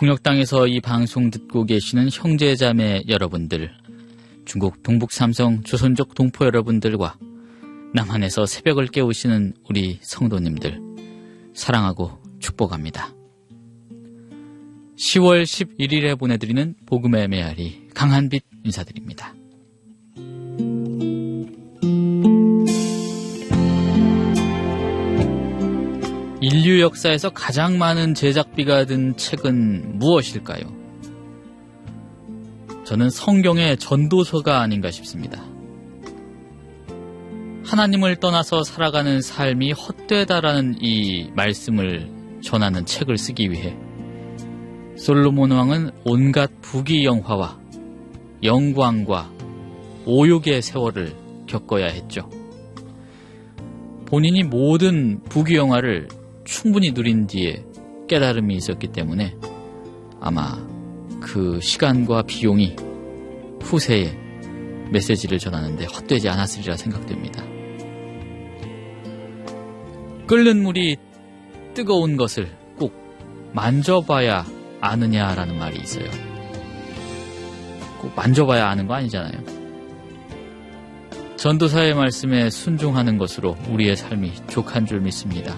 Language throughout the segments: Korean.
북녘 땅에서 이 방송 듣고 계시는 형제자매 여러분들, 중국 동북 삼성 조선족 동포 여러분들과 남한에서 새벽을 깨우시는 우리 성도님들, 사랑하고 축복합니다. 10월 11일에 보내드리는 복음의 메아리 강한빛 인사드립니다. 인류 역사에서 가장 많은 제작비가 든 책은 무엇일까요? 저는 성경의 전도서가 아닌가 싶습니다. 하나님을 떠나서 살아가는 삶이 헛되다라는 이 말씀을 전하는 책을 쓰기 위해 솔로몬 왕은 온갖 부귀영화와 영광과 오욕의 세월을 겪어야 했죠. 본인이 모든 부귀영화를 충분히 누린 뒤에 깨달음이 있었기 때문에 아마 그 시간과 비용이 후세에 메시지를 전하는데 헛되지 않았으리라 생각됩니다. 끓는 물이 뜨거운 것을 꼭 만져봐야 아느냐라는 말이 있어요. 꼭 만져봐야 아는 거 아니잖아요. 전도사의 말씀에 순종하는 것으로 우리의 삶이 족한 줄 믿습니다.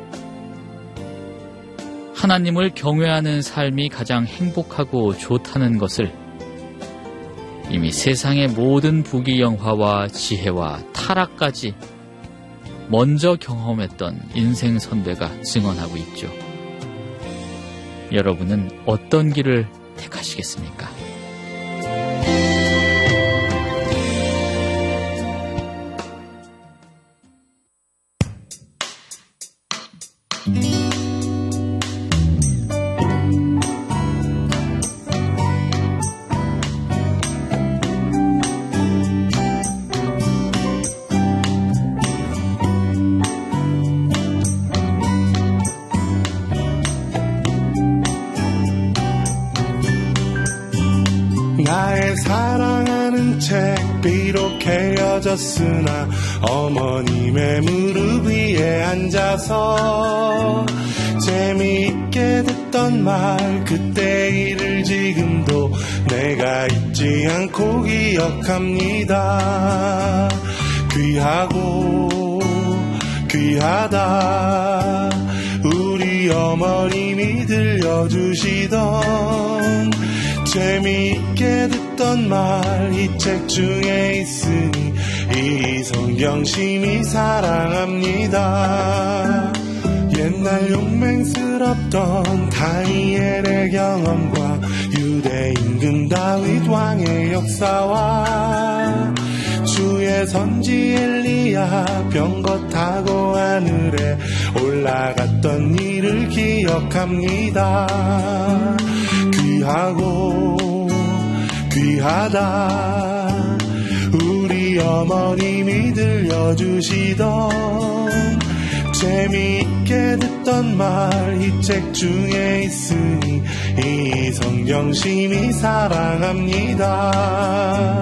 하나님을 경외하는 삶이 가장 행복하고 좋다는 것을 이미 세상의 모든 부귀영화와 지혜와 타락까지 먼저 경험했던 인생 선배가 증언하고 있죠. 여러분은 어떤 길을 택하시겠습니까? 헤어졌으나 어머님의 무릎 위에 앉아서 재미있게 듣던 말 그때 일을 지금도 내가 잊지 않고 기억합니다. 귀하고 귀하다 우리 어머님이 들려주시던 재미있게 듣던 말 이 책 중에 있으니 이 성경 심히 사랑합니다. 옛날 용맹스럽던 다니엘의 경험과 유대 임금 다윗 왕의 역사와 주의 선지 엘리야 병거 타고 하늘에 올라갔던 일을 기억합니다. 귀하고 귀하다 우리 어머님이 들려주시던 재미있게 듣던 말 이 책 중에 있으니 이 성경 심히 사랑합니다.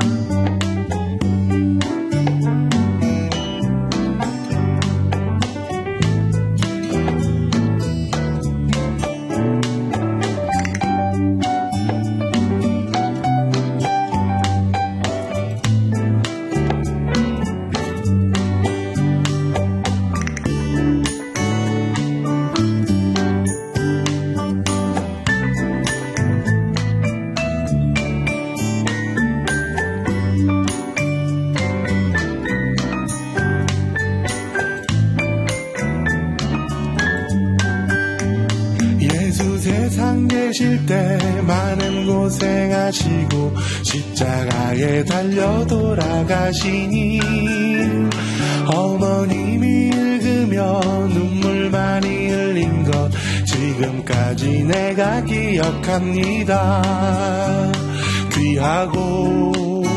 계실 때 많은 고생하시고 십자가에 달려 돌아가시니 어머님이 읽으며 눈물 많이 흘린 것 지금까지 내가 기억합니다. 귀하고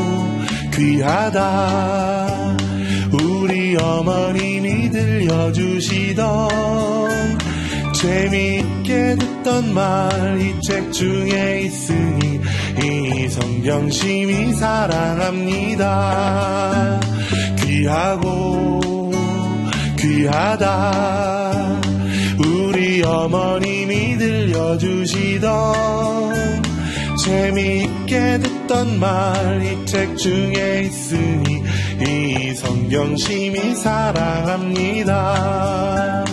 귀하다 우리 어머님이 들려주시던 재미있게 듣던 말 이 책 중에 있으니 이 성경 심히 사랑합니다. 귀하고 귀하다 우리 우리 어머님이 들려주시던 재미있게 듣던 말 이 책 중에 있으니 이 성경심이 사랑합니다.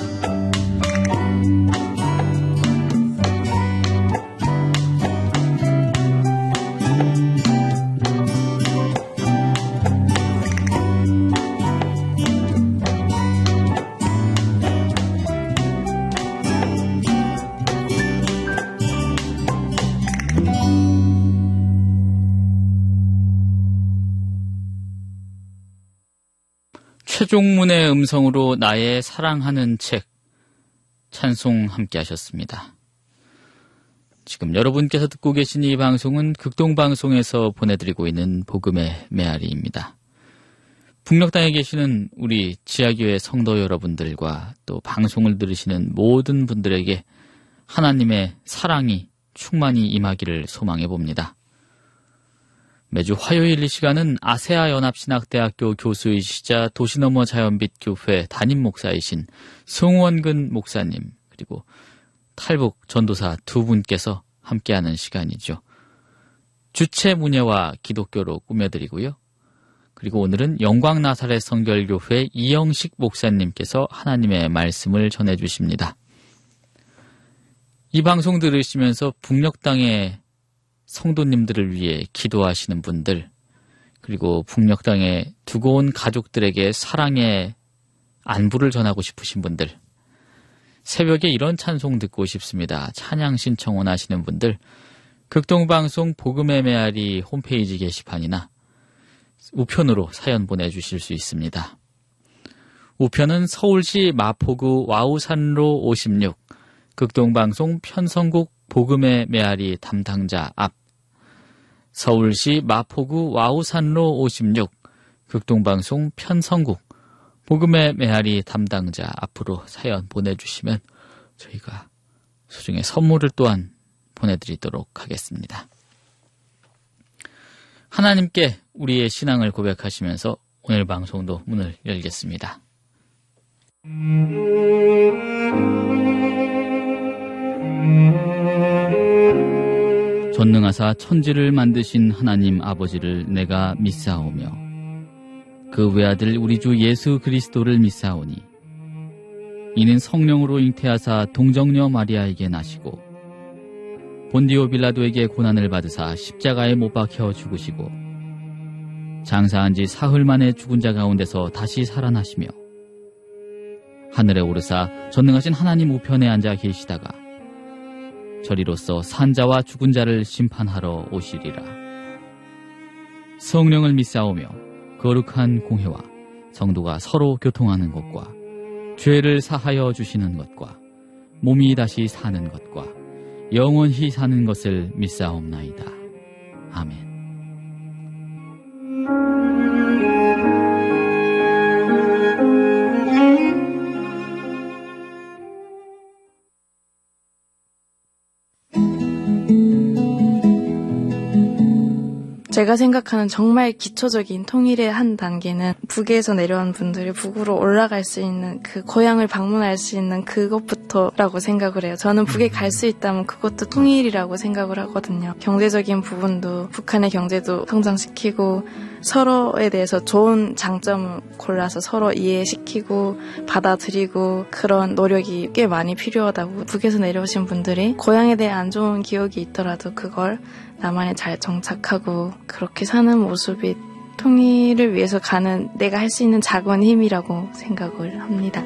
최종문의 음성으로 나의 사랑하는 책 찬송 함께 하셨습니다. 지금 여러분께서 듣고 계신 이 방송은 극동방송에서 보내드리고 있는 복음의 메아리입니다. 북녘땅에 계시는 우리 지하교회 성도 여러분들과 또 방송을 들으시는 모든 분들에게 하나님의 사랑이 충만히 임하기를 소망해 봅니다. 매주 화요일 이 시간은 아세아 연합신학대학교 교수이시자 도시너머 자연빛 교회 담임 목사이신 송원근 목사님 그리고 탈북 전도사 두 분께서 함께하는 시간이죠. 주체 문예와 기독교로 꾸며드리고요. 그리고 오늘은 영광나사렛 성결교회 이영식 목사님께서 하나님의 말씀을 전해주십니다. 이 방송 들으시면서 북녘땅의 성도님들을 위해 기도하시는 분들, 그리고 북녘땅에 두고 온 가족들에게 사랑의 안부를 전하고 싶으신 분들, 새벽에 이런 찬송 듣고 싶습니다. 찬양 신청 원하시는 분들, 극동방송 복음의 메아리 홈페이지 게시판이나 우편으로 사연 보내주실 수 있습니다. 우편은 서울시 마포구 와우산로 56, 극동방송 편성국 복음의 메아리 담당자 앞, 서울시 마포구 와우산로 56, 극동방송 편성국 복음의 메아리 담당자 앞으로 사연 보내주시면 저희가 소중의 선물을 또한 보내드리도록 하겠습니다. 하나님께 우리의 신앙을 고백하시면서 오늘 방송도 문을 열겠습니다. 전능하사 천지를 만드신 하나님 아버지를 내가 믿사오며 그 외아들 우리 주 예수 그리스도를 믿사오니 이는 성령으로 잉태하사 동정녀 마리아에게 나시고 본디오 빌라도에게 고난을 받으사 십자가에 못 박혀 죽으시고 장사한 지 사흘 만에 죽은 자 가운데서 다시 살아나시며 하늘에 오르사 전능하신 하나님 우편에 앉아 계시다가 저리로서 산자와 죽은 자를 심판하러 오시리라. 성령을 믿사오며 거룩한 공회와 성도가 서로 교통하는 것과 죄를 사하여 주시는 것과 몸이 다시 사는 것과 영원히 사는 것을 믿사옵나이다. 아멘. 제가 생각하는 정말 기초적인 통일의 한 단계는 북에서 내려온 분들이 북으로 올라갈 수 있는 그 고향을 방문할 수 있는 그것부터라고 생각을 해요. 저는 북에 갈 수 있다면 그것도 통일이라고 생각을 하거든요. 경제적인 부분도 북한의 경제도 성장시키고 서로에 대해서 좋은 장점을 골라서 서로 이해시키고 받아들이고 그런 노력이 꽤 많이 필요하다고 북에서 내려오신 분들이 고향에 대해 안 좋은 기억이 있더라도 그걸 남한에 잘 정착하고 그렇게 사는 모습이 통일을 위해서 가는 내가 할 수 있는 작은 힘이라고 생각을 합니다.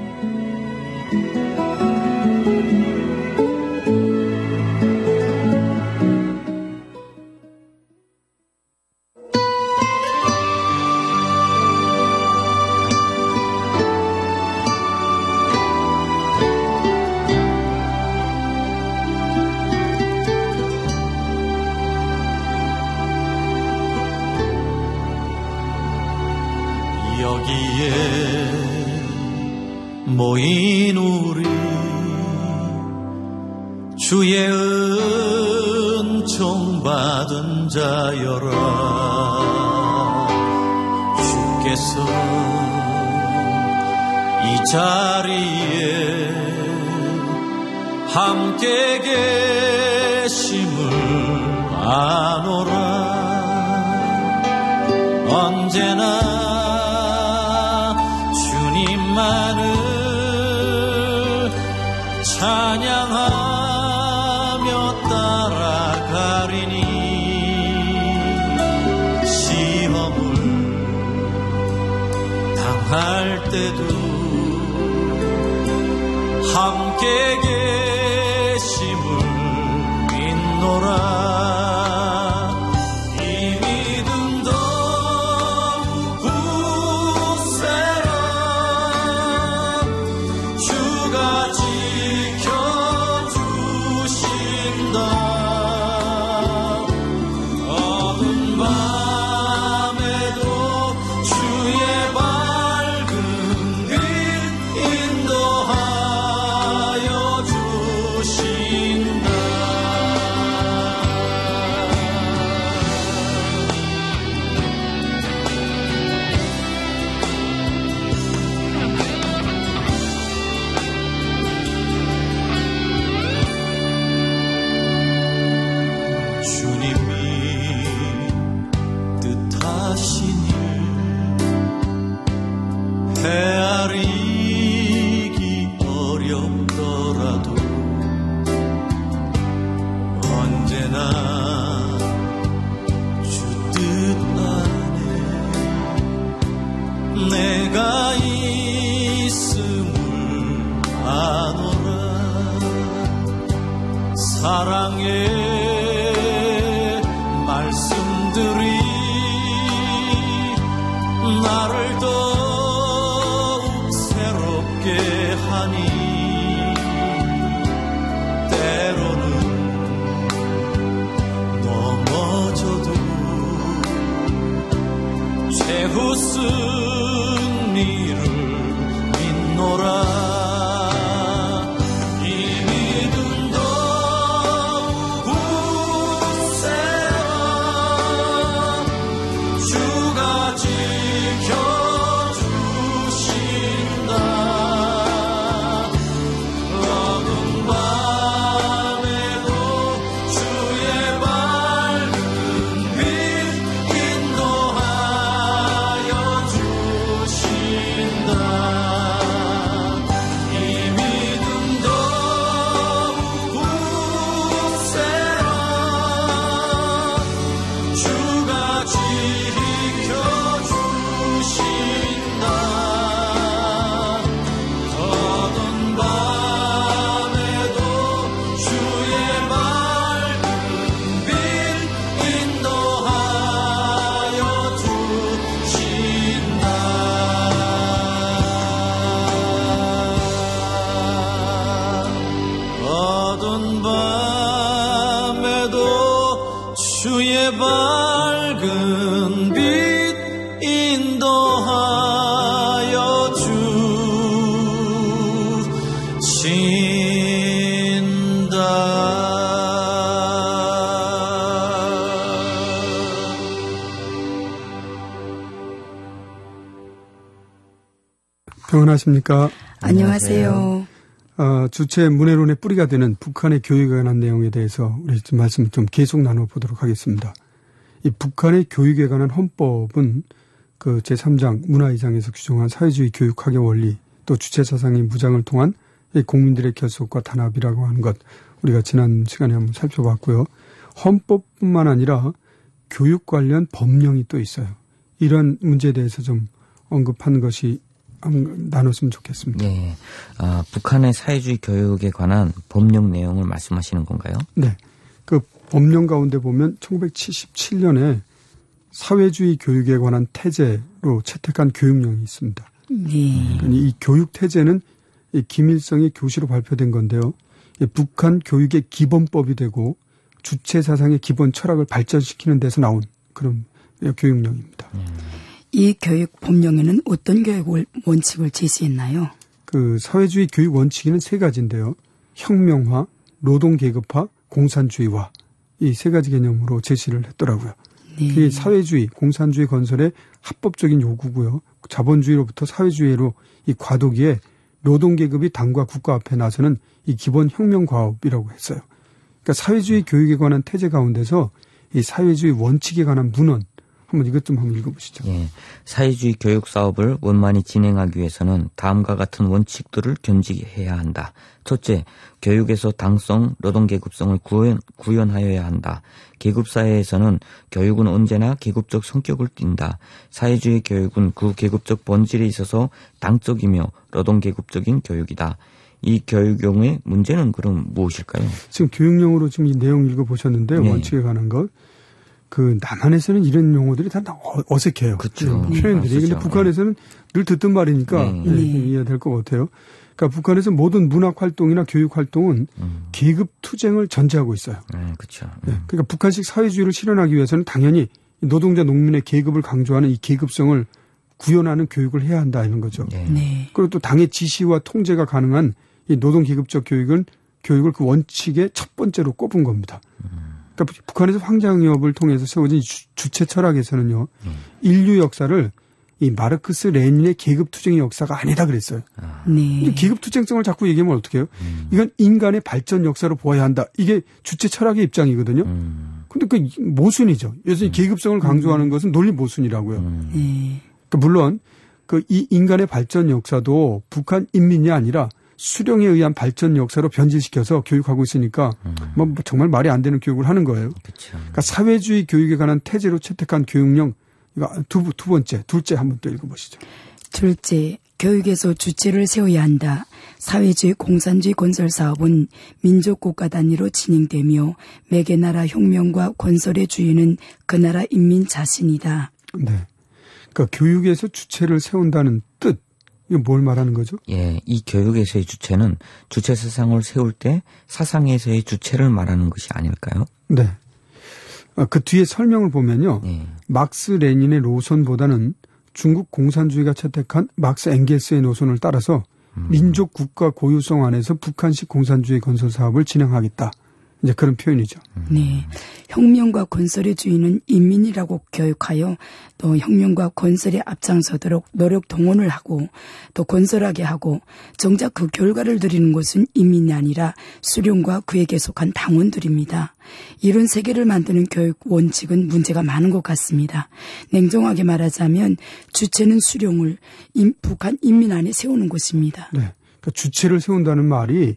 모인 우리 주의 은총 받은 자여라. 주께서 이 자리에 함께 계심을 아노라. 언제나 주님만을 찬양하며 따라가리니 시험을 당할 때도 함께 계심을 믿노라. 내가 있음을 아노라. 사랑의 말씀들이 나를 더욱 새롭게 하니 때로는 넘어져도 최후 승리를 믿노라. 이 믿음도 굳세어 주가 지켜주신다. 어두운 밤에도 주의 밝은 빛 인도하여 주신다. 이 믿음도 굳세어 주가 지켜주신다. 어두운 밤에도 주의 밝은 빛 인도하여 주신다. 어두운 밤에도 주의 밝은 빛 인도하여 주신다. 평안하십니까? 안녕하세요. 주체 문해론의 뿌리가 되는 북한의 교육에 관한 내용에 대해서 우리 좀 말씀 좀 계속 나눠보도록 하겠습니다. 이 북한의 교육에 관한 헌법은 그 제3장 문화2장에서 규정한 사회주의 교육 학의 원리, 또 주체 사상의 무장을 통한 이 국민들의 결속과 단합이라고 하는 것, 우리가 지난 시간에 한번 살펴봤고요. 헌법뿐만 아니라 교육 관련 법령이 또 있어요. 이런 문제에 대해서 좀 언급한 것이 나눴으면 좋겠습니다. 네, 북한의 사회주의 교육에 관한 법령 내용을 말씀하시는 건가요? 네, 그 법령 가운데 보면 1977년에 사회주의 교육에 관한 태제로 채택한 교육령이 있습니다. 네. 이 교육 태제는 이 김일성이 교시로 발표된 건데요. 북한 교육의 기본법이 되고 주체 사상의 기본 철학을 발전시키는 데서 나온 그런 교육령입니다. 이 교육 법령에는 어떤 교육 원칙을 제시했나요? 그 사회주의 교육 원칙에는 세 가지인데요. 혁명화, 노동계급화, 공산주의화, 이 세 가지 개념으로 제시를 했더라고요. 네. 그게 사회주의, 공산주의 건설의 합법적인 요구고요. 자본주의로부터 사회주의로 이 과도기에 노동계급이 당과 국가 앞에 나서는 이 기본 혁명과업이라고 했어요. 그러니까 사회주의 교육에 관한 태제 가운데서 이 사회주의 원칙에 관한 문헌 한번 이것 좀 한번 읽어보시죠. 예, 사회주의 교육 사업을 원만히 진행하기 위해서는 다음과 같은 원칙들을 견지해야 한다. 첫째, 교육에서 당성, 노동계급성을 구현하여야 한다. 계급사회에서는 교육은 언제나 계급적 성격을 띈다. 사회주의 교육은 그 계급적 본질에 있어서 당적이며 노동계급적인 교육이다. 이 교육용의 문제는 그럼 무엇일까요? 지금 교육용으로 지금 이 내용 읽어보셨는데요. 네. 원칙에 관한 것. 그 남한에서는 이런 용어들이 다 어색해요. 그렇죠. 표현들이. 근데 북한에서는 늘 듣던 말이니까 이해될 것 같아요. 그러니까 북한에서 모든 문학 활동이나 교육 활동은 계급 투쟁을 전제하고 있어요. 그렇죠. 그러니까 북한식 사회주의를 실현하기 위해서는 당연히 노동자 농민의 계급을 강조하는 이 계급성을 구현하는 교육을 해야 한다 이런 거죠. 네. 그리고 또 당의 지시와 통제가 가능한 이 노동 계급적 교육을 그 원칙의 첫 번째로 꼽은 겁니다. 그러니까 북한에서 황장엽을 통해서 세워진 주체 철학에서는요, 인류 역사를 이 마르크스 레닌의 계급 투쟁의 역사가 아니다 그랬어요. 네. 계급 투쟁성을 자꾸 얘기하면 어떡해요? 이건 인간의 발전 역사로 보아야 한다. 이게 주체 철학의 입장이거든요. 근데 그 모순이죠. 요새 계급성을 강조하는 것은 논리 모순이라고요. 네. 그러니까 물론 그 이 인간의 발전 역사도 북한 인민이 아니라 수령에 의한 발전 역사로 변질시켜서 교육하고 있으니까 뭐 정말 말이 안 되는 교육을 하는 거예요. 그렇죠. 그러니까 사회주의 교육에 관한 태제로 채택한 교육령 이거 둘째 한번 또 읽어보시죠. 둘째, 교육에서 주체를 세워야 한다. 사회주의 공산주의 건설 사업은 민족 국가 단위로 진행되며 매개 나라 혁명과 건설의 주인은 그 나라 인민 자신이다. 네. 그러니까 교육에서 주체를 세운다는 뜻. 이거 뭘 말하는 거죠? 예, 이 교육에서의 주체는 주체 사상을 세울 때 사상에서의 주체를 말하는 것이 아닐까요? 네. 그 뒤에 설명을 보면요. 예. 막스 레닌의 노선보다는 중국 공산주의가 채택한 막스 엥겔스의 노선을 따라서 민족 국가 고유성 안에서 북한식 공산주의 건설 사업을 진행하겠다. 이제 그런 표현이죠. 네. 혁명과 건설의 주인은 인민이라고 교육하여 또 혁명과 건설에 앞장서도록 노력 동원을 하고 또 건설하게 하고 정작 그 결과를 누리는 것은 인민이 아니라 수령과 그에게 속한 당원들입니다. 이런 세계를 만드는 교육 원칙은 문제가 많은 것 같습니다. 냉정하게 말하자면 주체는 수령을 북한 인민 안에 세우는 것입니다. 네. 그러니까 주체를 세운다는 말이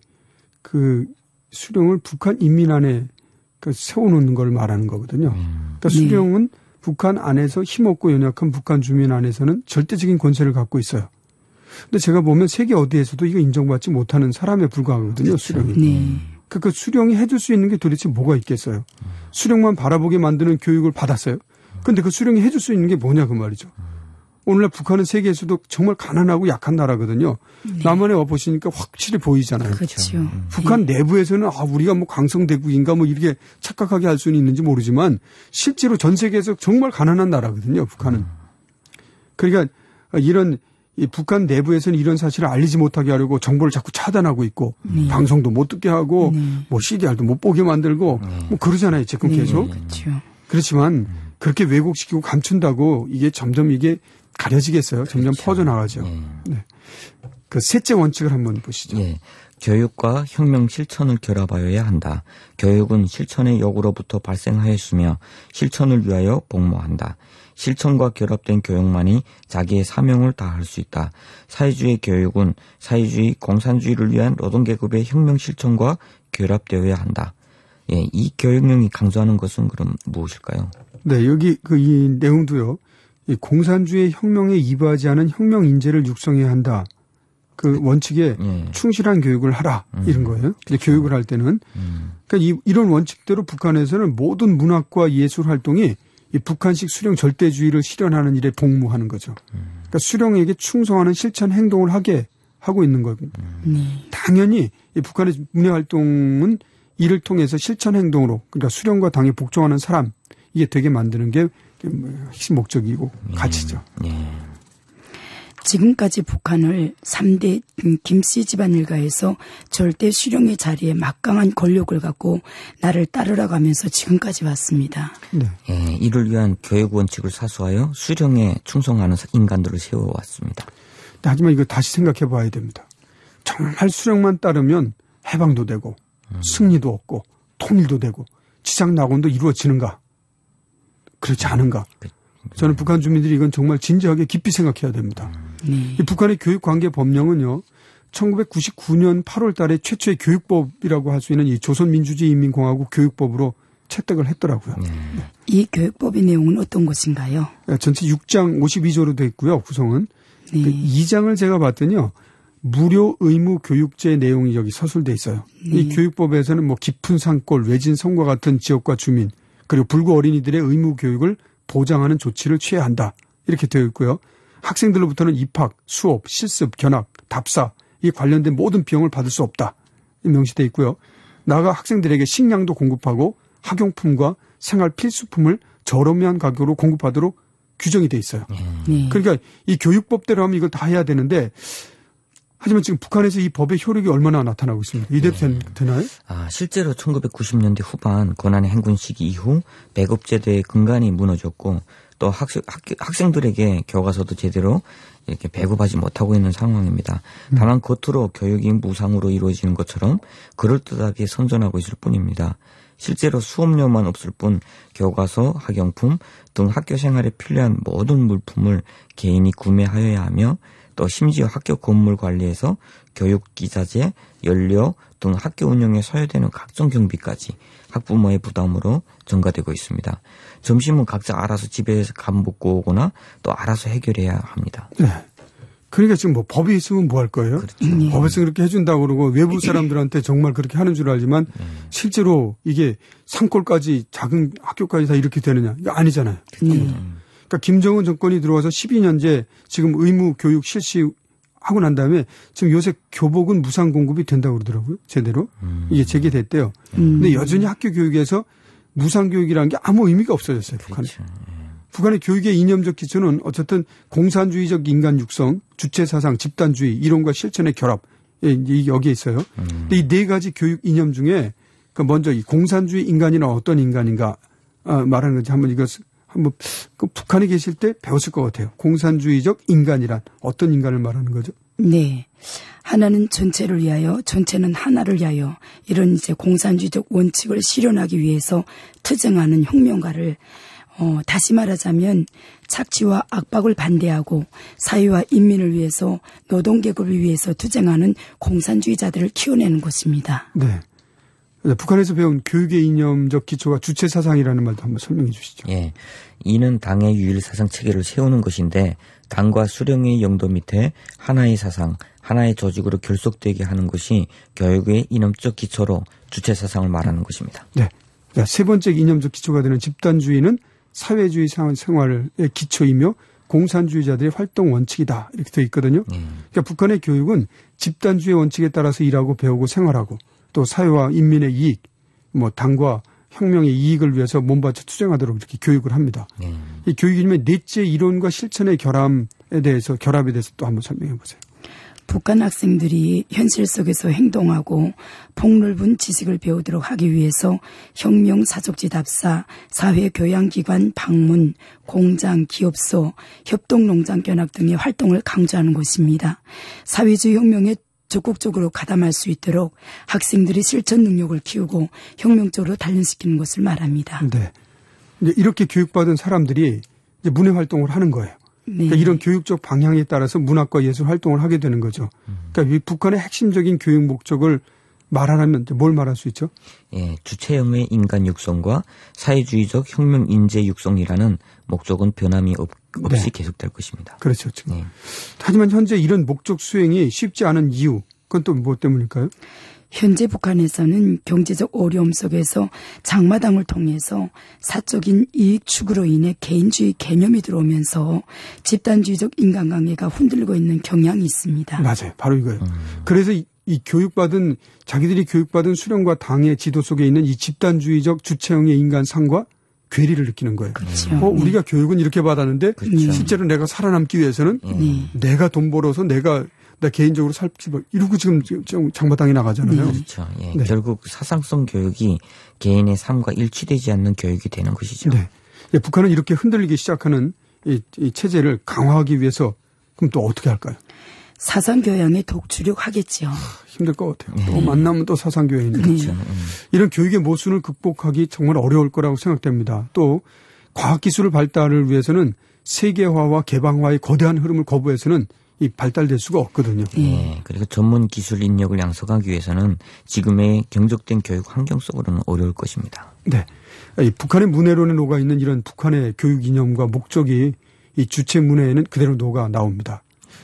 그 수령을 북한 인민 안에 세워놓는 걸 말하는 거거든요. 그러니까 수령은 북한 안에서 힘없고 연약한 북한 주민 안에서는 절대적인 권세를 갖고 있어요. 근데 제가 보면 세계 어디에서도 이거 인정받지 못하는 사람에 불과하거든요. 그렇죠. 수령이. 네. 그러니까 수령이 해줄 수 있는 게 도대체 뭐가 있겠어요. 수령만 바라보게 만드는 교육을 받았어요. 근데 그 수령이 해줄 수 있는 게 뭐냐 그 말이죠. 오늘날 북한은 세계에서도 정말 가난하고 약한 나라거든요. 네. 남한에 와보시니까 확실히 보이잖아요. 그렇죠. 북한 내부에서는 우리가 뭐 강성대국인가 뭐 이렇게 착각하게 할 수는 있는지 모르지만 실제로 전 세계에서 정말 가난한 나라거든요. 북한은. 그러니까 이런 이 북한 내부에서는 이런 사실을 알리지 못하게 하려고 정보를 자꾸 차단하고 있고 방송도 못 듣게 하고 뭐 CDR도 못 보게 만들고 뭐 그러잖아요. 지금 계속. 그렇죠. 그렇지만 그렇게 왜곡시키고 감춘다고 이게 점점 이게 가려지겠어요. 점점 그렇죠. 퍼져나가죠. 네. 그 셋째 원칙을 한번 보시죠. 예. 교육과 혁명 실천을 결합하여야 한다. 교육은 실천의 역으로부터 발생하였으며 실천을 위하여 복무한다. 실천과 결합된 교육만이 자기의 사명을 다할 수 있다. 사회주의 교육은 사회주의 공산주의를 위한 노동계급의 혁명 실천과 결합되어야 한다. 예, 이 교육령이 강조하는 것은 그럼 무엇일까요? 네, 여기 이 내용도요. 이 공산주의 혁명에 이바지 않은 혁명 인재를 육성해야 한다. 그 원칙에 충실한 교육을 하라 이런 거예요. 이제 교육을 할 때는 그러니까 이런 원칙대로 북한에서는 모든 문학과 예술 활동이 이 북한식 수령 절대주의를 실현하는 일에 복무하는 거죠. 그러니까 수령에게 충성하는 실천 행동을 하게 하고 있는 겁니다. 당연히 이 북한의 문예 활동은 이를 통해서 실천 행동으로 그러니까 수령과 당에 복종하는 사람 이게 되게 만드는 게 핵심 목적이고 가치죠. 지금까지 북한을 3대 김씨 집안 일가에서 절대 수령의 자리에 막강한 권력을 갖고 나를 따르라고 하면서 지금까지 왔습니다. 네. 예, 이를 위한 교육 원칙을 사수하여 수령에 충성하는 인간들을 세워왔습니다. 하지만 이거 다시 생각해 봐야 됩니다. 정말 수령만 따르면 해방도 되고 승리도 얻고 통일도 되고 지상 낙원도 이루어지는가? 그렇지 않은가? 저는 북한 주민들이 이건 정말 진지하게 깊이 생각해야 됩니다. 이 북한의 교육관계 법령은요. 1999년 8월 달에 최초의 교육법이라고 할 수 있는 이 조선민주주의인민공화국 교육법으로 채택을 했더라고요. 이 교육법의 내용은 어떤 것인가요? 전체 6장 52조로 되어 있고요. 구성은. 그 2장을 제가 봤더니요. 무료 의무 교육제 내용이 여기 서술돼 있어요. 이 교육법에서는 뭐 깊은 산골, 외진 섬과 같은 지역과 주민 그리고 불구 어린이들의 의무 교육을 보장하는 조치를 취해야 한다. 이렇게 되어 있고요. 학생들로부터는 입학, 수업, 실습, 견학, 답사 이 관련된 모든 비용을 받을 수 없다. 명시되어 있고요. 나아가 학생들에게 식량도 공급하고 학용품과 생활 필수품을 저렴한 가격으로 공급하도록 규정이 돼 있어요. 그러니까 이 교육법대로 하면 이걸 다 해야 되는데 하지만 지금 북한에서 이 법의 효력이 얼마나 나타나고 있습니다. 이대로 되나요? 실제로 1990년대 후반 고난의 행군 시기 이후 배급제도의 근간이 무너졌고 또 학생들에게 교과서도 제대로 이렇게 배급하지 못하고 있는 상황입니다. 다만 겉으로 교육이 무상으로 이루어지는 것처럼 그럴듯하게 선전하고 있을 뿐입니다. 실제로 수업료만 없을 뿐 교과서, 학용품 등 학교 생활에 필요한 모든 물품을 개인이 구매하여야 하며 또 심지어 학교 건물 관리에서 교육기자재, 연료 등 학교 운영에 소요되는 각종 경비까지 학부모의 부담으로 전가되고 있습니다. 점심은 각자 알아서 집에서 밥 먹고 오거나 또 알아서 해결해야 합니다. 네. 그러니까 지금 뭐 법이 있으면 뭐 할 거예요? 그렇죠. 법에서 그렇게 해준다고 그러고 외부 사람들한테 정말 그렇게 하는 줄 알지만 실제로 이게 산골까지 작은 학교까지 다 이렇게 되느냐? 이거 아니잖아요. 그러니까 김정은 정권이 들어와서 12년째 지금 의무 교육 실시하고 난 다음에 지금 요새 교복은 무상 공급이 된다고 그러더라고요. 제대로. 이게 재개됐대요. 근데 여전히 학교 교육에서 무상 교육이라는 게 아무 의미가 없어졌어요. 북한에. 그렇죠. 북한의 교육의 이념적 기초는 어쨌든 공산주의적 인간 육성, 주체사상, 집단주의, 이론과 실천의 결합. 여기에 있어요. 근데 이 네 가지 교육 이념 중에 먼저 이 공산주의 인간이란 어떤 인간인가 말하는 건지 한번 북한에 계실 때 배웠을 것 같아요. 공산주의적 인간이란 어떤 인간을 말하는 거죠? 네. 하나는 전체를 위하여, 전체는 하나를 위하여 이런 이제 공산주의적 원칙을 실현하기 위해서 투쟁하는 혁명가를 다시 말하자면 착취와 압박을 반대하고 사회와 인민을 위해서 노동계급을 위해서 투쟁하는 공산주의자들을 키워내는 것입니다. 네. 북한에서 배운 교육의 이념적 기초가 주체사상이라는 말도 한번 설명해 주시죠. 예. 이는 당의 유일 사상 체계를 세우는 것인데 당과 수령의 영도 밑에 하나의 사상, 하나의 조직으로 결속되게 하는 것이 교육의 이념적 기초로 주체사상을 말하는 것입니다. 네. 그러니까 세 번째 이념적 기초가 되는 집단주의는 사회주의 생활의 기초이며 공산주의자들의 활동 원칙이다. 이렇게 되어 있거든요. 그러니까 북한의 교육은 집단주의 원칙에 따라서 일하고 배우고 생활하고 또 사회와 인민의 이익, 뭐 당과 혁명의 이익을 위해서 몸바쳐 투쟁하도록 이렇게 교육을 합니다. 이 교육 이념의 넷째 이론과 실천의 결합에 대해서 또 한번 설명해 보세요. 북한 학생들이 현실 속에서 행동하고 폭넓은 지식을 배우도록 하기 위해서 혁명 사족지 답사, 사회교양기관 방문, 공장, 기업소, 협동농장 견학 등의 활동을 강조하는 것입니다. 사회주의 혁명에 적극적으로 가담할 수 있도록 학생들이 실천 능력을 키우고 혁명적으로 단련시키는 것을 말합니다. 네. 이제 이렇게 교육받은 사람들이 이제 문해 활동을 하는 거예요. 네. 그러니까 이런 교육적 방향에 따라서 문학과 예술 활동을 하게 되는 거죠. 그러니까 이 북한의 핵심적인 교육 목적을 말하면 뭘 말할 수 있죠? 예, 주체형의 인간 육성과 사회주의적 혁명 인재 육성이라는 목적은 변함이 없이 네. 계속될 것입니다. 그렇죠. 지금. 하지만 현재 이런 목적 수행이 쉽지 않은 이유, 그건 또 뭐 때문일까요? 현재 북한에서는 경제적 어려움 속에서 장마당을 통해서 사적인 이익 추구로 인해 개인주의 개념이 들어오면서 집단주의적 인간관계가 흔들리고 있는 경향이 있습니다. 맞아요. 바로 이거예요. 그래서 이 자기들이 교육받은 수령과 당의 지도 속에 있는 이 집단주의적 주체형의 인간상과 괴리를 느끼는 거예요. 그렇죠. 우리가 교육은 이렇게 받았는데 그렇죠. 실제로 내가 살아남기 위해서는 내가 돈 벌어서 나 개인적으로 살지 이러고 지금 장마당에 나가잖아요. 그렇죠. 예. 네. 결국 사상성 교육이 개인의 삶과 일치되지 않는 교육이 되는 것이죠. 네. 예, 북한은 이렇게 흔들리기 시작하는 이 체제를 강화하기 위해서 그럼 또 어떻게 할까요? 사상교양에 독주력하겠지요. 힘들 것 같아요. 또 만나면 또 사상교양인데. 그렇죠. 이런 교육의 모순을 극복하기 정말 어려울 거라고 생각됩니다. 또 과학기술의 발달을 위해서는 세계화와 개방화의 거대한 흐름을 거부해서는 이 발달될 수가 없거든요. 네, 그리고 전문 기술 인력을 양성하기 위해서는 지금의 경적된 교육 환경 속으로는 어려울 것입니다. 네, 이 북한의 문해론에 녹아 있는 이런 북한의 교육 이념과 목적이 이 주체 문해에는 그대로 녹아 나옵니다.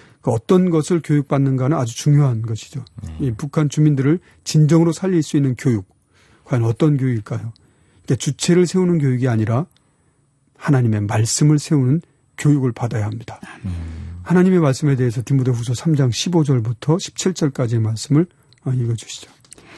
어떤 것을 교육받는가는 아주 중요한 것이죠. 이 북한 주민들을 진정으로 살릴 수 있는 교육, 과연 어떤 교육일까요? 그러니까 주체를 세우는 교육이 아니라 하나님의 말씀을 세우는 교육을 받아야 합니다. 하나님의 말씀에 대해서 디모데후서 3장 15절부터 17절까지의 말씀을 읽어주시죠.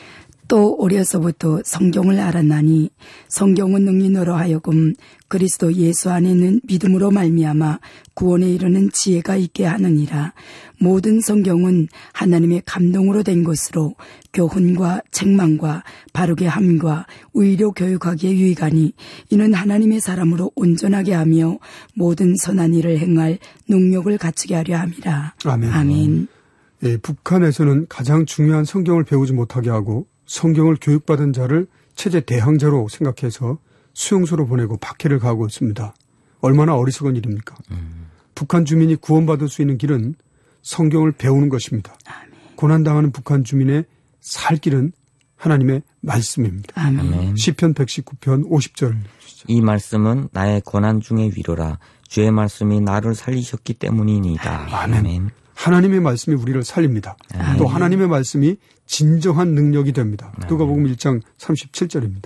또 어려서부터 성경을 알았나니 성경은 능히 너로 하여금 그리스도 예수 안에는 믿음으로 말미암아 구원에 이르는 지혜가 있게 하느니라. 모든 성경은 하나님의 감동으로 된 것으로 교훈과 책망과 바르게 함과 의로 교육하기에 유익하니 이는 하나님의 사람으로 온전하게 하며 모든 선한 일을 행할 능력을 갖추게 하려 함이라. 아멘. 아멘. 예, 북한에서는 가장 중요한 성경을 배우지 못하게 하고 성경을 교육받은 자를 체제 대항자로 생각해서 수용소로 보내고 박해를 가하고 있습니다. 얼마나 어리석은 일입니까? 북한 주민이 구원받을 수 있는 길은 성경을 배우는 것입니다. 고난당하는 북한 주민의 살 길은 하나님의 말씀입니다. 아멘. 시편 119편 50절. 이 말씀은 나의 고난 중의 위로라. 주의 말씀이 나를 살리셨기 때문이니이다. 아멘. 하나님의 말씀이 우리를 살립니다. 또 하나님의 말씀이 진정한 능력이 됩니다. 누가복음 1장 37절입니다.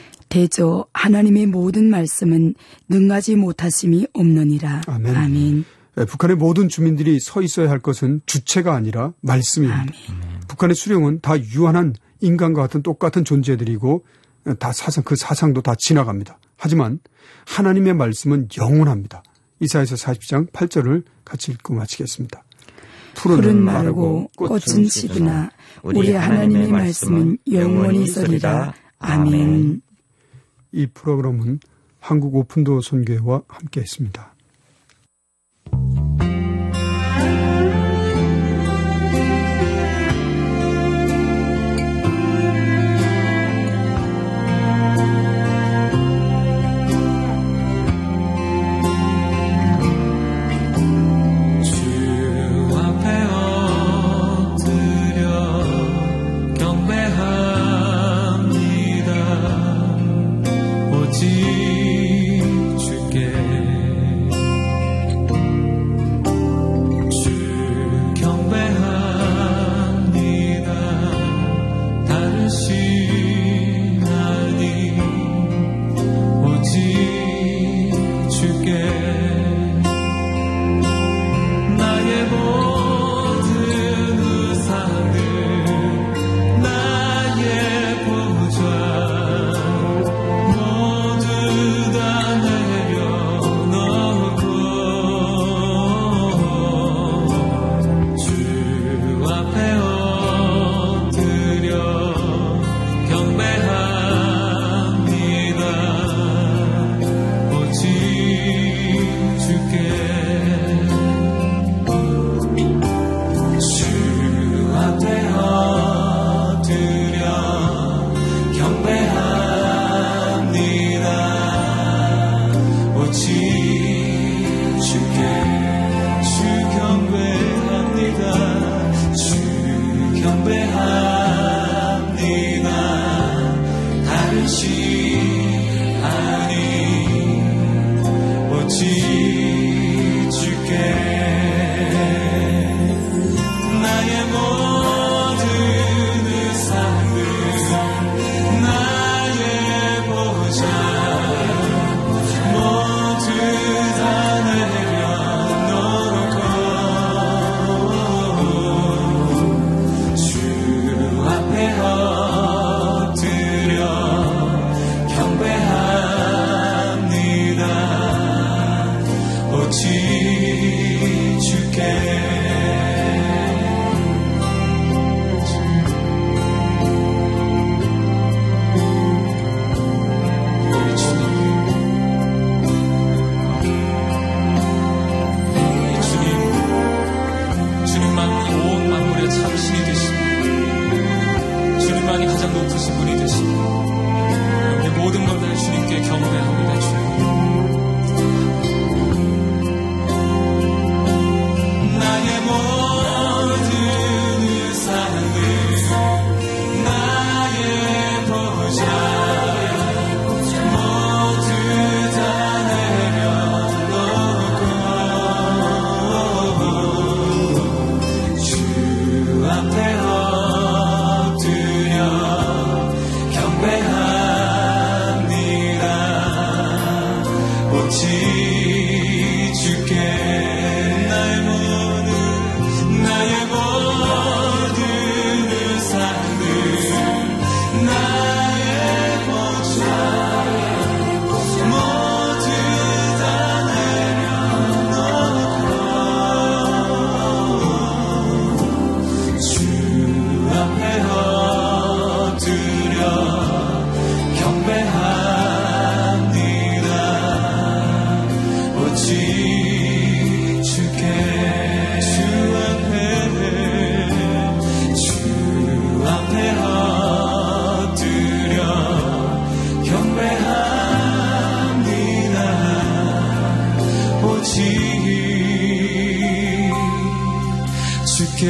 대저 하나님의 모든 말씀은 능하지 못하심이 없느니라. 아멘. 아멘. 북한의 모든 주민들이 서 있어야 할 것은 주체가 아니라 말씀입니다. 아멘. 북한의 수령은 다 유한한 인간과 같은 똑같은 존재들이고 다 그 사상도 다 지나갑니다. 하지만 하나님의 말씀은 영원합니다. 이사야서 40장 8절을 같이 읽고 마치겠습니다. 푸른 마르고 꽃은 시드나 우리 하나님의 말씀은 영원히 있으리라. 아멘. 이 프로그램은 한국 오픈도어 선교회와 함께했습니다. 같으신 분이 되시고 우리 모든 걸 다 주님께 경배해야 합니다. 주님. 나의 모든 의상을 나의 보좌 모두 다 내려놓고 주 앞에 엎드려 경배합니다. 오직 주께 나의 모든 의상들 나의 보좌 모두 다 내려놓고 주 앞에 엎드려 경배합니다. 오직 주께 주 앞에 엎드려 경배합니다. 오직 주께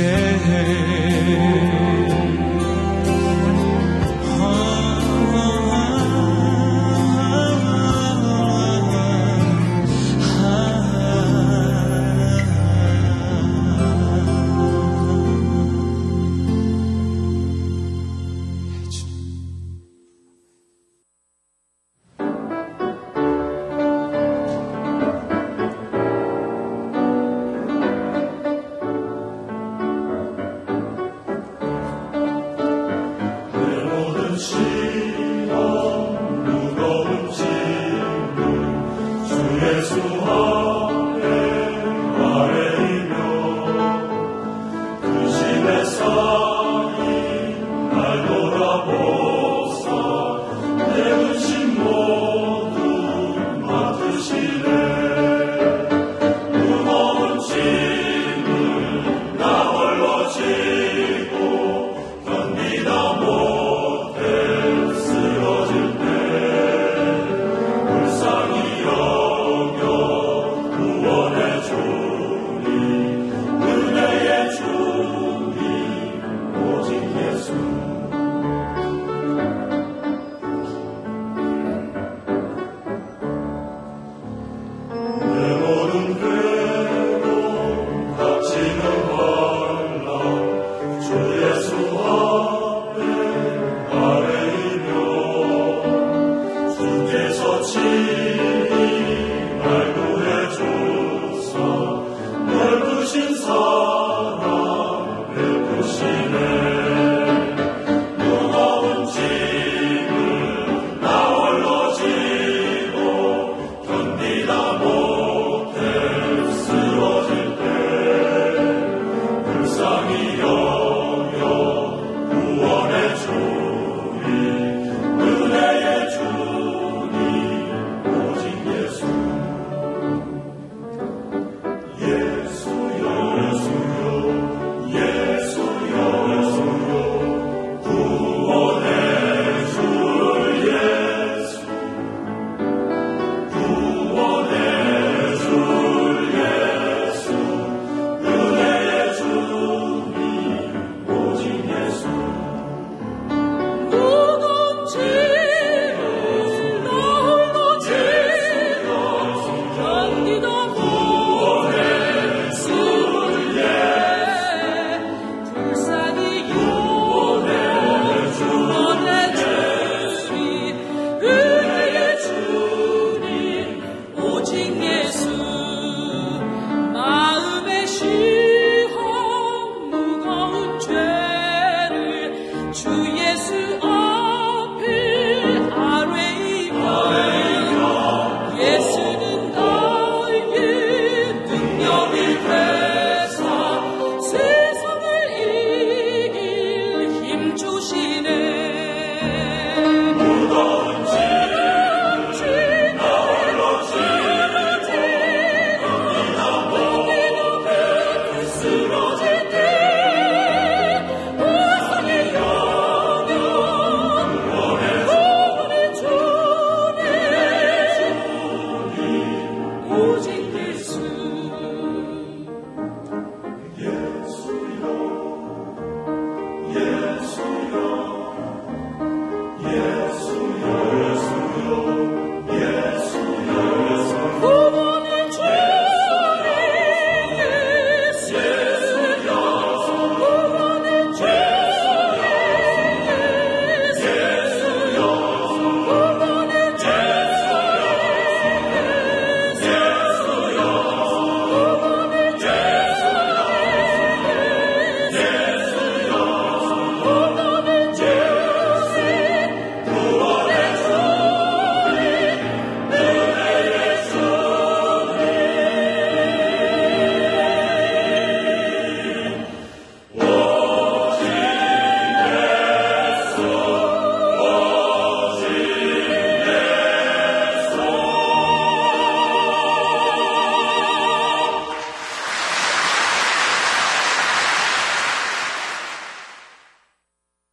예수여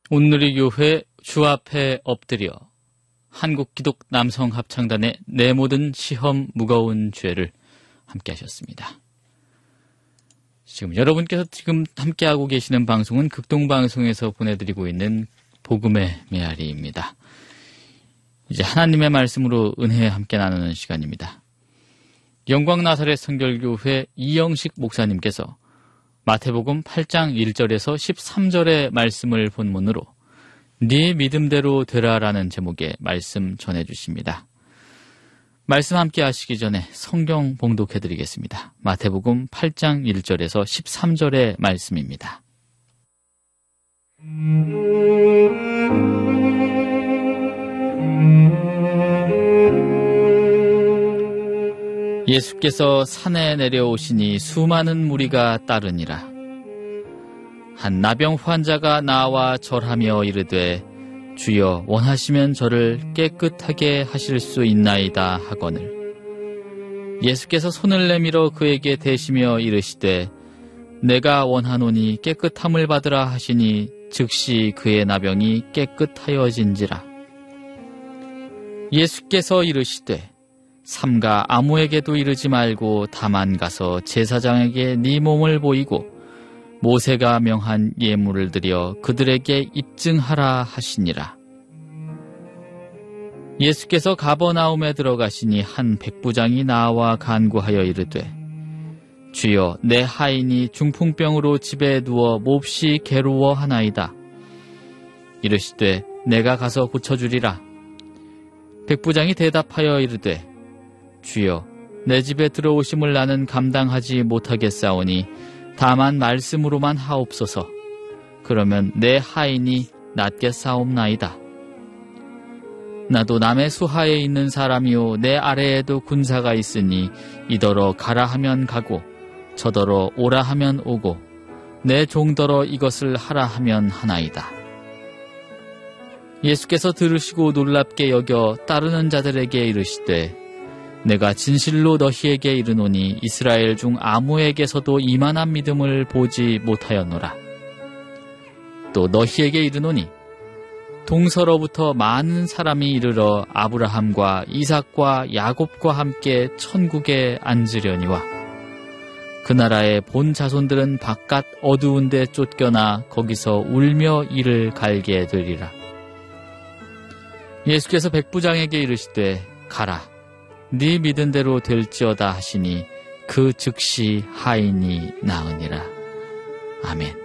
온누리 교회 주 앞에 엎드려 한국기독 남성합창단의 내 모든 시험 무거운 죄를 함께 하셨습니다. 여러분께서 지금 함께하고 계시는 방송은 극동방송에서 보내드리고 있는 복음의 메아리입니다. 이제 하나님의 말씀으로 은혜에 함께 나누는 시간입니다. 영광나사렛 성결교회 이영식 목사님께서 마태복음 8장 1절에서 13절의 말씀을 본문으로 네 믿음대로 되라라는 제목의 말씀 전해주십니다. 말씀 함께 하시기 전에 성경 봉독해드리겠습니다. 마태복음 8장 1절에서 13절의 말씀입니다. 예수께서 산에 내려오시니 수많은 무리가 따르니라. 한 나병 환자가 나와 절하며 이르되 주여 원하시면 저를 깨끗하게 하실 수 있나이다 하거늘 예수께서 손을 내밀어 그에게 대시며 이르시되 내가 원하노니 깨끗함을 받으라 하시니 즉시 그의 나병이 깨끗하여진지라. 예수께서 이르시되 삼가 아무에게도 이르지 말고 다만 가서 제사장에게 네 몸을 보이고 모세가 명한 예물을 드려 그들에게 입증하라 하시니라. 예수께서 가버나움에 들어가시니 한 백부장이 나와 간구하여 이르되 주여 내 하인이 중풍병으로 집에 누워 몹시 괴로워하나이다. 이르시되 내가 가서 고쳐주리라. 백부장이 대답하여 이르되 주여 내 집에 들어오심을 나는 감당하지 못하겠사오니 다만 말씀으로만 하옵소서. 그러면 내 하인이 낫겠사옵나이다. 나도 남의 수하에 있는 사람이요 내 아래에도 군사가 있으니 이더러 가라 하면 가고 저더러 오라 하면 오고 내 종더러 이것을 하라 하면 하나이다. 예수께서 들으시고 놀랍게 여겨 따르는 자들에게 이르시되 내가 진실로 너희에게 이르노니 이스라엘 중 아무에게서도 이만한 믿음을 보지 못하였노라. 또 너희에게 이르노니 동서로부터 많은 사람이 이르러 아브라함과 이삭과 야곱과 함께 천국에 앉으려니와 그 나라의 본 자손들은 바깥 어두운 데 쫓겨나 거기서 울며 이를 갈게 되리라. 예수께서 백부장에게 이르시되 가라. 네 믿은 대로 될지어다 하시니 그 즉시 하인이 나으니라. 아멘.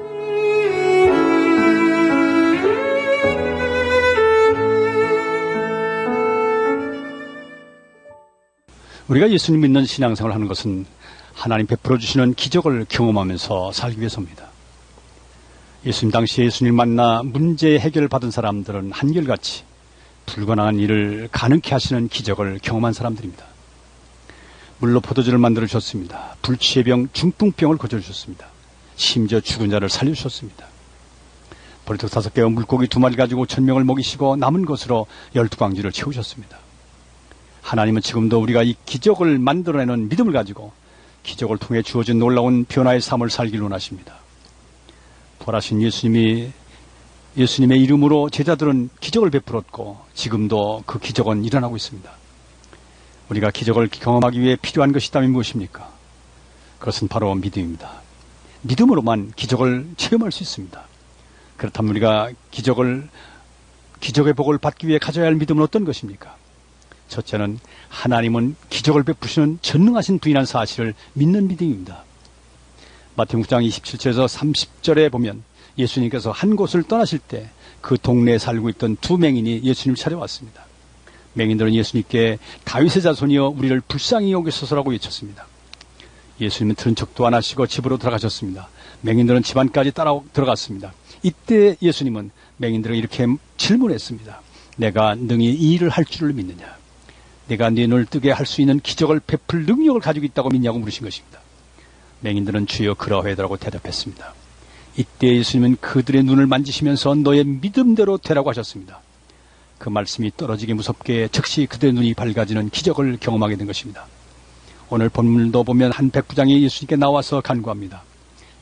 우리가 예수님 믿는 신앙생활을 하는 것은 하나님 베풀어 주시는 기적을 경험하면서 살기 위해서입니다. 예수님 당시에 예수님 만나 문제 해결을 받은 사람들은 한결같이 불가능한 일을 가능케 하시는 기적을 경험한 사람들입니다. 물로 포도주를 만들어 주셨습니다. 불치의 병, 중풍병을 고쳐주셨습니다. 심지어 죽은 자를 살려주셨습니다. 보리떡 5개와 물고기 2마리 가지고 1000명을 먹이시고 남은 것으로 12광지를 채우셨습니다. 하나님은 지금도 우리가 이 기적을 만들어내는 믿음을 가지고 기적을 통해 주어진 놀라운 변화의 삶을 살기를 원하십니다. 부활하신 예수님의 이름으로 제자들은 기적을 베풀었고 지금도 그 기적은 일어나고 있습니다. 우리가 기적을 경험하기 위해 필요한 것이 있다면 무엇입니까? 그것은 바로 믿음입니다. 믿음으로만 기적을 체험할 수 있습니다. 그렇다면 우리가 기적의 복을 받기 위해 가져야 할 믿음은 어떤 것입니까? 첫째는 하나님은 기적을 베푸시는 전능하신 분이라는 사실을 믿는 믿음입니다. 마태복음 9장 27절에서 30절에 보면 예수님께서 한 곳을 떠나실 때 그 동네에 살고 있던 2 맹인이 예수님을 찾아왔습니다. 맹인들은 예수님께 다윗의 자손이여 우리를 불쌍히 여기소서라고 외쳤습니다. 예수님은 들은 척도 안 하시고 집으로 들어가셨습니다. 맹인들은 집안까지 따라 들어갔습니다. 이때 예수님은 맹인들에게 이렇게 질문했습니다. 내가 능히 이 일을 할 줄을 믿느냐? 내가 네 눈을 뜨게 할 수 있는 기적을 베풀 능력을 가지고 있다고 믿냐고 물으신 것입니다. 맹인들은 주여 그러하여라고 대답했습니다. 이때 예수님은 그들의 눈을 만지시면서 너의 믿음대로 되라고 하셨습니다. 그 말씀이 떨어지기 무섭게 즉시 그들의 눈이 밝아지는 기적을 경험하게 된 것입니다. 오늘 본문도 보면 한 백부장이 예수님께 나와서 간구합니다.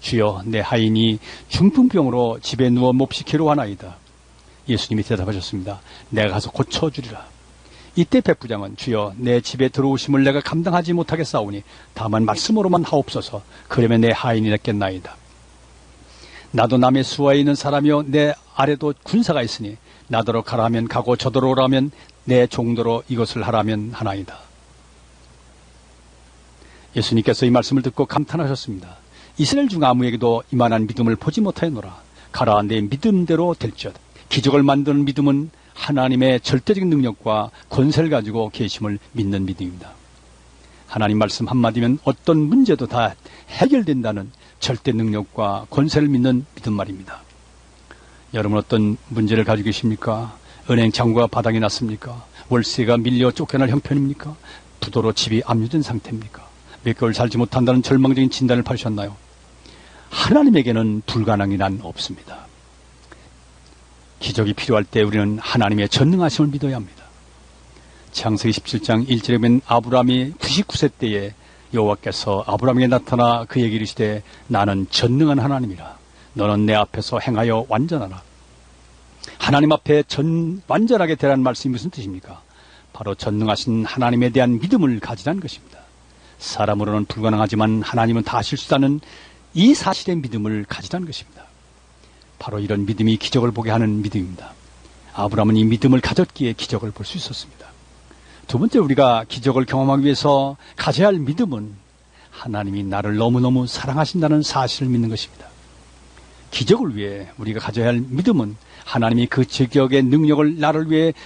주여 내 하인이 중풍병으로 집에 누워 몹시 괴로워하나이다. 예수님이 대답하셨습니다. 내가 가서 고쳐주리라. 이때 백부장은 주여 내 집에 들어오심을 내가 감당하지 못하겠사오니 다만 말씀으로만 하옵소서. 그러면 내 하인이 낫겠나이다. 나도 남의 수하에 있는 사람이요 내 아래도 군사가 있으니 나더러 가라면 가고 저더러 오라면 내 종도로 이것을 하라면 하나이다. 예수님께서 이 말씀을 듣고 감탄하셨습니다. 이스라엘 중 아무에게도 이만한 믿음을 보지 못하였노라. 가라 내 믿음대로 될지어다. 기적을 만드는 믿음은 하나님의 절대적인 능력과 권세를 가지고 계심을 믿는 믿음입니다. 하나님 말씀 한마디면 어떤 문제도 다 해결된다는 절대 능력과 권세를 믿는 믿음 말입니다. 여러분 어떤 문제를 가지고 계십니까? 은행 잔고가 바닥이 났습니까? 월세가 밀려 쫓겨날 형편입니까? 부도로 집이 압류된 상태입니까? 몇 개월 살지 못한다는 절망적인 진단을 받으셨나요? 하나님에게는 불가능이 난 없습니다. 기적이 필요할 때 우리는 하나님의 전능하심을 믿어야 합니다. 창세기 17장 1절에 보면 아브라함이 99세 때에 여호와께서 아브라함에게 나타나 그에게 이르시되 나는 전능한 하나님이라. 너는 내 앞에서 행하여 완전하라. 하나님 앞에 완전하게 되라는 말씀이 무슨 뜻입니까? 바로 전능하신 하나님에 대한 믿음을 가지라는 것입니다. 사람으로는 불가능하지만 하나님은 다 하실 수 있다는 이 사실의 믿음을 가지라는 것입니다. 바로 이런 믿음이 기적을 보게 하는 믿음입니다. 아브라함은 이 믿음을 가졌기에 기적을 볼 수 있었습니다. 두 번째 우리가 기적을 경험하기 위해서 가져야 할 믿음은 하나님이 나를 너무너무 사랑하신다는 사실을 믿는 것입니다. 기적을 위해 우리가 가져야 할 믿음은 하나님이 그 기적의 능력을 나를 위해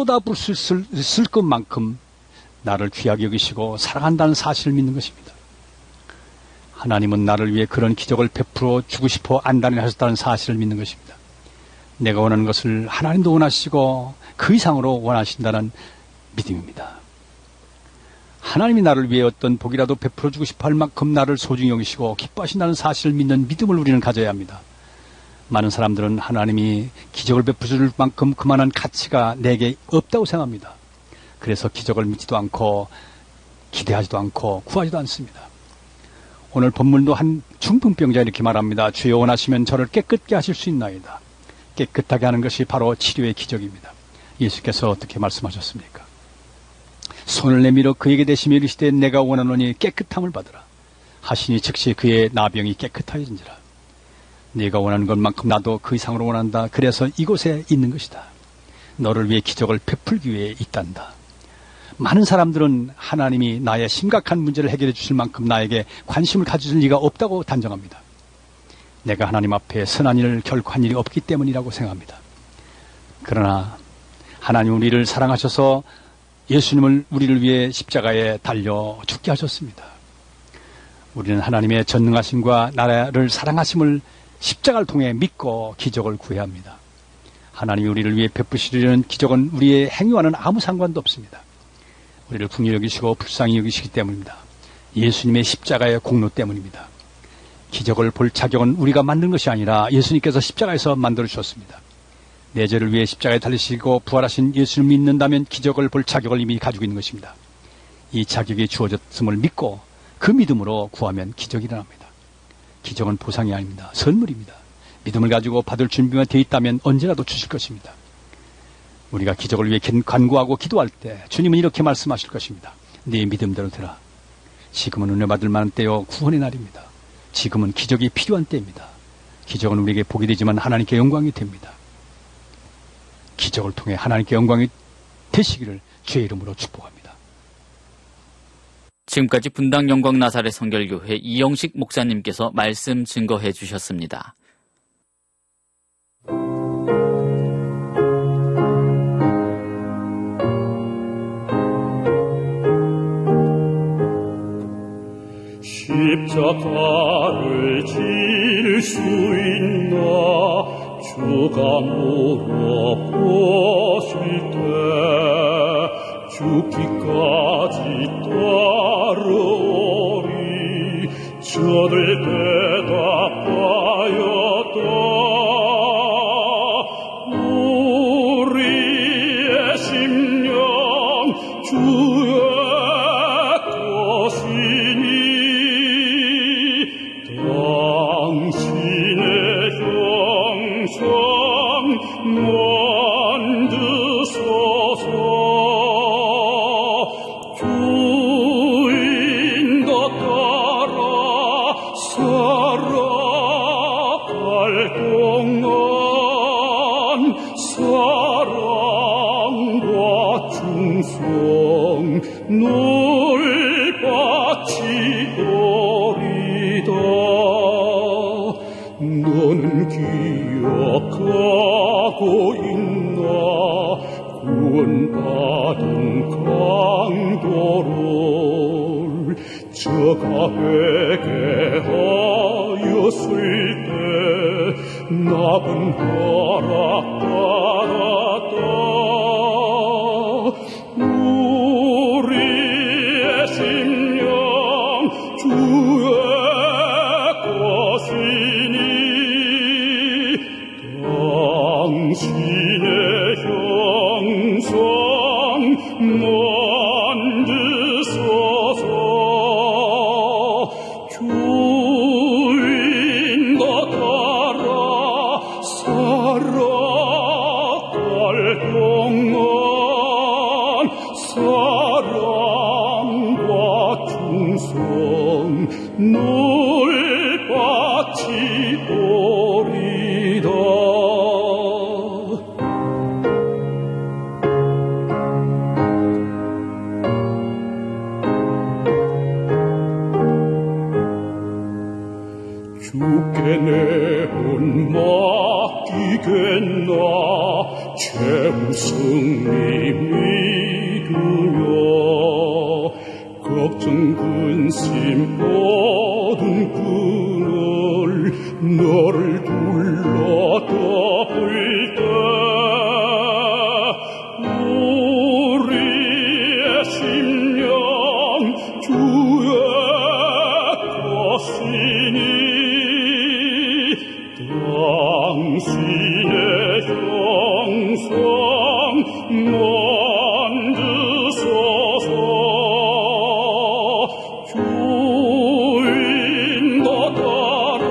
쏟아부으실 것만큼 나를 귀하게 여기시고 사랑한다는 사실을 믿는 것입니다. 하나님은 나를 위해 그런 기적을 베풀어 주고 싶어 안단히 하셨다는 사실을 믿는 것입니다. 내가 원하는 것을 하나님도 원하시고 그 이상으로 원하신다는 믿음입니다. 하나님이 나를 위해 어떤 복이라도 베풀어 주고 싶어 할 만큼 나를 소중히 여기시고 기뻐하신다는 사실을 믿는 믿음을 우리는 가져야 합니다. 많은 사람들은 하나님이 기적을 베풀어 줄 만큼 그만한 가치가 내게 없다고 생각합니다. 그래서 기적을 믿지도 않고 기대하지도 않고 구하지도 않습니다. 오늘 본문도 한 중풍병자 이렇게 말합니다. 주여 원하시면 저를 깨끗게 하실 수 있나이다. 깨끗하게 하는 것이 바로 치료의 기적입니다. 예수께서 어떻게 말씀하셨습니까? 손을 내밀어 그에게 대시며 이르시되 내가 원하노니 깨끗함을 받으라. 하시니 즉시 그의 나병이 깨끗하여진지라. 네가 원하는 것만큼 나도 그 이상으로 원한다. 그래서 이곳에 있는 것이다. 너를 위해 기적을 베풀기 위해 있단다. 많은 사람들은 하나님이 나의 심각한 문제를 해결해 주실 만큼 나에게 관심을 가질 리가 없다고 단정합니다. 내가 하나님 앞에 선한 일을 결코 한 일이 없기 때문이라고 생각합니다. 그러나 하나님 우리를 사랑하셔서 예수님을 우리를 위해 십자가에 달려 죽게 하셨습니다. 우리는 하나님의 전능하심과 나라를 사랑하심을 십자가를 통해 믿고 기적을 구해야 합니다. 하나님이 우리를 위해 베푸시려는 기적은 우리의 행위와는 아무 상관도 없습니다. 우리를 긍휼히 여기시고 불쌍히 여기시기 때문입니다. 예수님의 십자가의 공로 때문입니다. 기적을 볼 자격은 우리가 만든 것이 아니라 예수님께서 십자가에서 만들어 주셨습니다. 내 죄를 위해 십자가에 달리시고 부활하신 예수님을 믿는다면 기적을 볼 자격을 이미 가지고 있는 것입니다. 이 자격이 주어졌음을 믿고 그 믿음으로 구하면 기적이 일어납니다. 기적은 보상이 아닙니다. 선물입니다. 믿음을 가지고 받을 준비가 되어 있다면 언제라도 주실 것입니다. 우리가 기적을 위해 간구하고 기도할 때 주님은 이렇게 말씀하실 것입니다. 네 믿음대로 되라. 지금은 은혜 받을 만한 때요 구원의 날입니다. 지금은 기적이 필요한 때입니다. 기적은 우리에게 복이 되지만 하나님께 영광이 됩니다. 기적을 통해 하나님께 영광이 되시기를 주의 이름으로 축복합니다. 지금까지 분당 영광 나사렛 성결교회 이영식 목사님께서 말씀 증거해 주셨습니다. 십자가를 질 수 있나 주가 물어보실 때 죽기까지 따르오리 저들 대답하였다 우리의 심령 주의 것이니 만드소서. 주인도 따라 살아갈 동안 사랑과 충성 늘 바치오리다. 너는 기억하고 있나 구원받은 강도를 저가 회개하였을 때 나쁜 허락 받았다. 우리의 심령 주의 것이니 당신의 형상 만드소서. 주인도 따라 살아갈 동안 사랑과 충성 늘 바치오리다. 주께 내 혼 맡기겠나 최우승리 믿으며 걱정 근심 모든 끈을 너를 둘러 덮을 때 우리의 심령 주의 것이니 당신의 형상 만드소서. 주인도 따라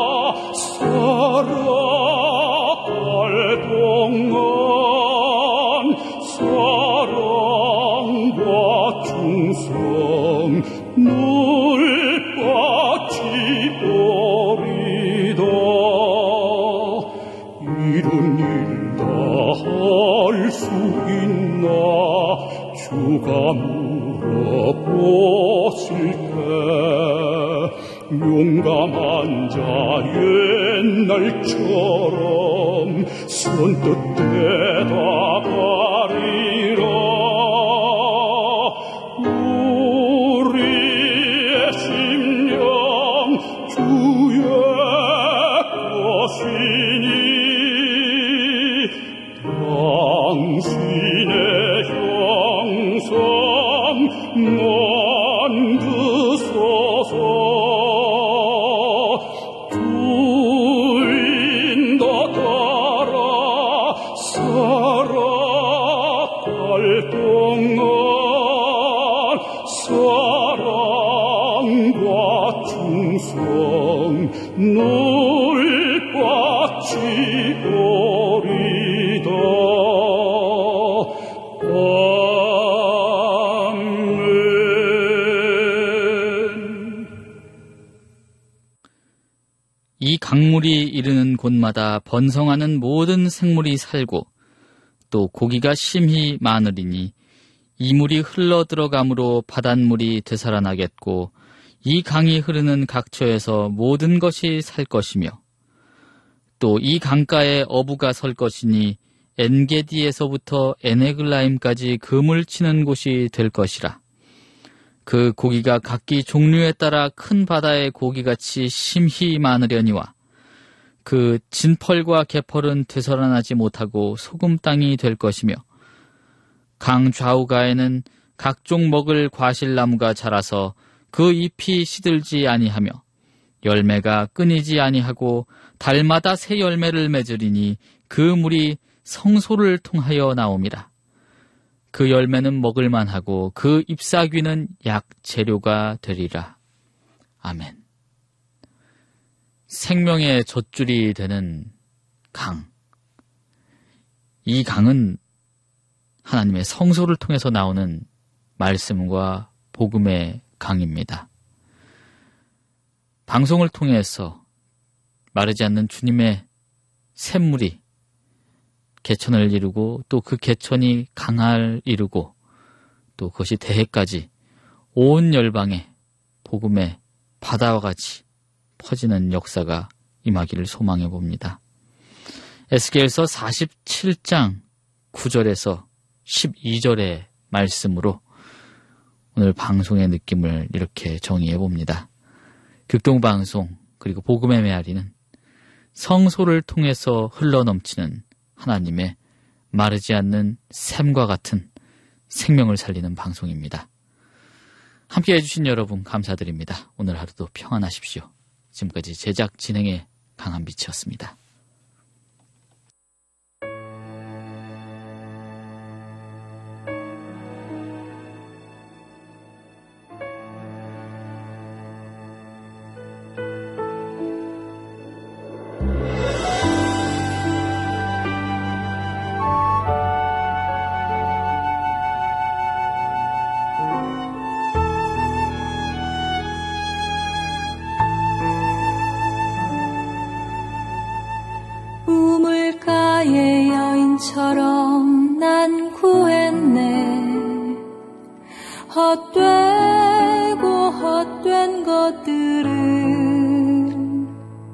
살아갈 동안 사랑과 충성 늘 바치오리다. 이런 일 다 할 수 있나 주가 물어보실 때 용감한 자 옛날처럼 선뜻 대답하리라. 우리의 심령 주의 것이니 당신의 형상 만드소서. 주인도 따라 살아갈 동안 사랑과 충성 늘 바치오리다. 이 강물이 이르는 곳마다 번성하는 모든 생물이 살고 또 고기가 심히 많으리니 이 물이 흘러 들어감으로 바닷물이 되살아나겠고 이 강이 흐르는 각처에서 모든 것이 살 것이며 또 이 강가에 어부가 설 것이니 엔게디에서부터 에네글라임까지 금을 치는 곳이 될 것이라. 그 고기가 각기 종류에 따라 큰 바다의 고기같이 심히 많으려니와 그 진펄과 개펄은 되살아나지 못하고 소금 땅이 될 것이며 강 좌우가에는 각종 먹을 과실나무가 자라서 그 잎이 시들지 아니하며 열매가 끊이지 아니하고 달마다 새 열매를 맺으리니 그 물이 성소를 통하여 나옴이라. 그 열매는 먹을만하고 그 잎사귀는 약 재료가 되리라. 아멘. 생명의 젖줄이 되는 강. 이 강은 하나님의 성소를 통해서 나오는 말씀과 복음의 강입니다. 방송을 통해서 마르지 않는 주님의 샘물이 개천을 이루고 또 그 개천이 강을 이루고 또 그것이 대해까지 온 열방에 복음의 바다와 같이 퍼지는 역사가 임하기를 소망해 봅니다. 에스겔서 47장 9절에서 12절의 말씀으로 오늘 방송의 느낌을 이렇게 정의해 봅니다. 극동방송 그리고 복음의 메아리는 성소를 통해서 흘러넘치는 하나님의 마르지 않는 샘과 같은 생명을 살리는 방송입니다. 함께해 주신 여러분 감사드립니다. 오늘 하루도 평안하십시오. 지금까지 제작 진행의 강한빛이었습니다. 우물가의 여인처럼 난 구했네. 헛되고 헛된 것들은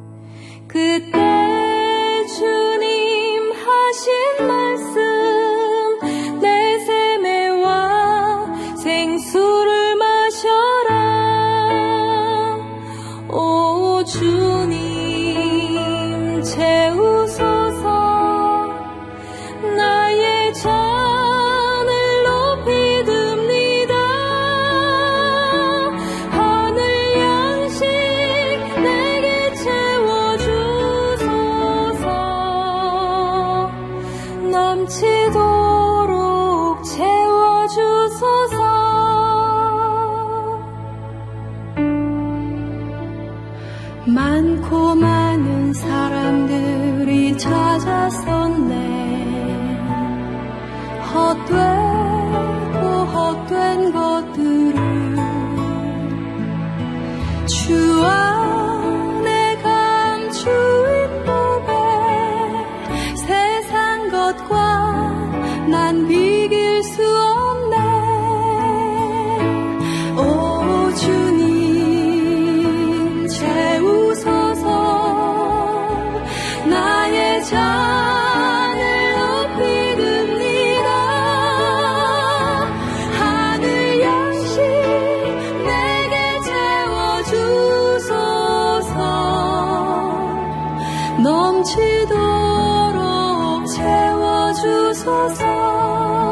그때 주님 하신 말씀 내 샘에 와 생수를 마셔라. 오 주님 채우소서. 나의 잔을 높이 듭니다. 하늘 양식 내게 채워주소서. 넘치도록 채워주소서. 많고 많은 사람들이 찾아섰네. 헛되고 헛된 것들을 주 안에 감추인 법에 세상 것과 난 비길 수 없네. 오 주님 채우소서. 나의 잔을 높이 듭니다. 하늘 양식 내게 채워주소서. 넘치도록 채워주소서.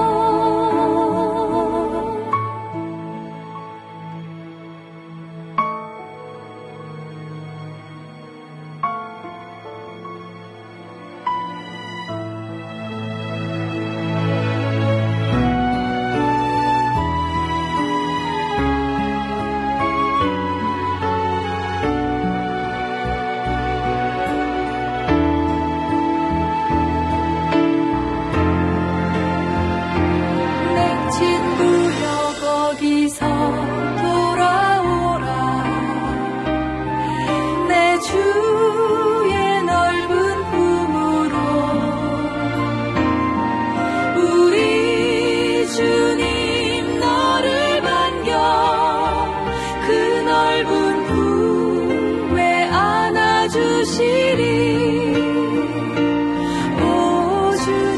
주의 넓은 품으로 우리 주님 너를 반겨 그 넓은 품에 안아주시리. 오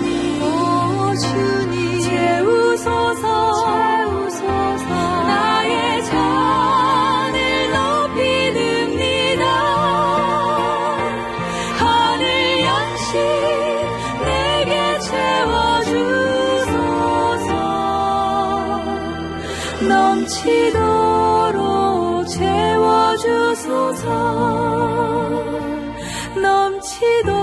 주님 채우소서. 나의 잔을 높이 듭니다. 하늘 양식 내게 채워주소서. 넘치도록 채워주소서. 넘치도록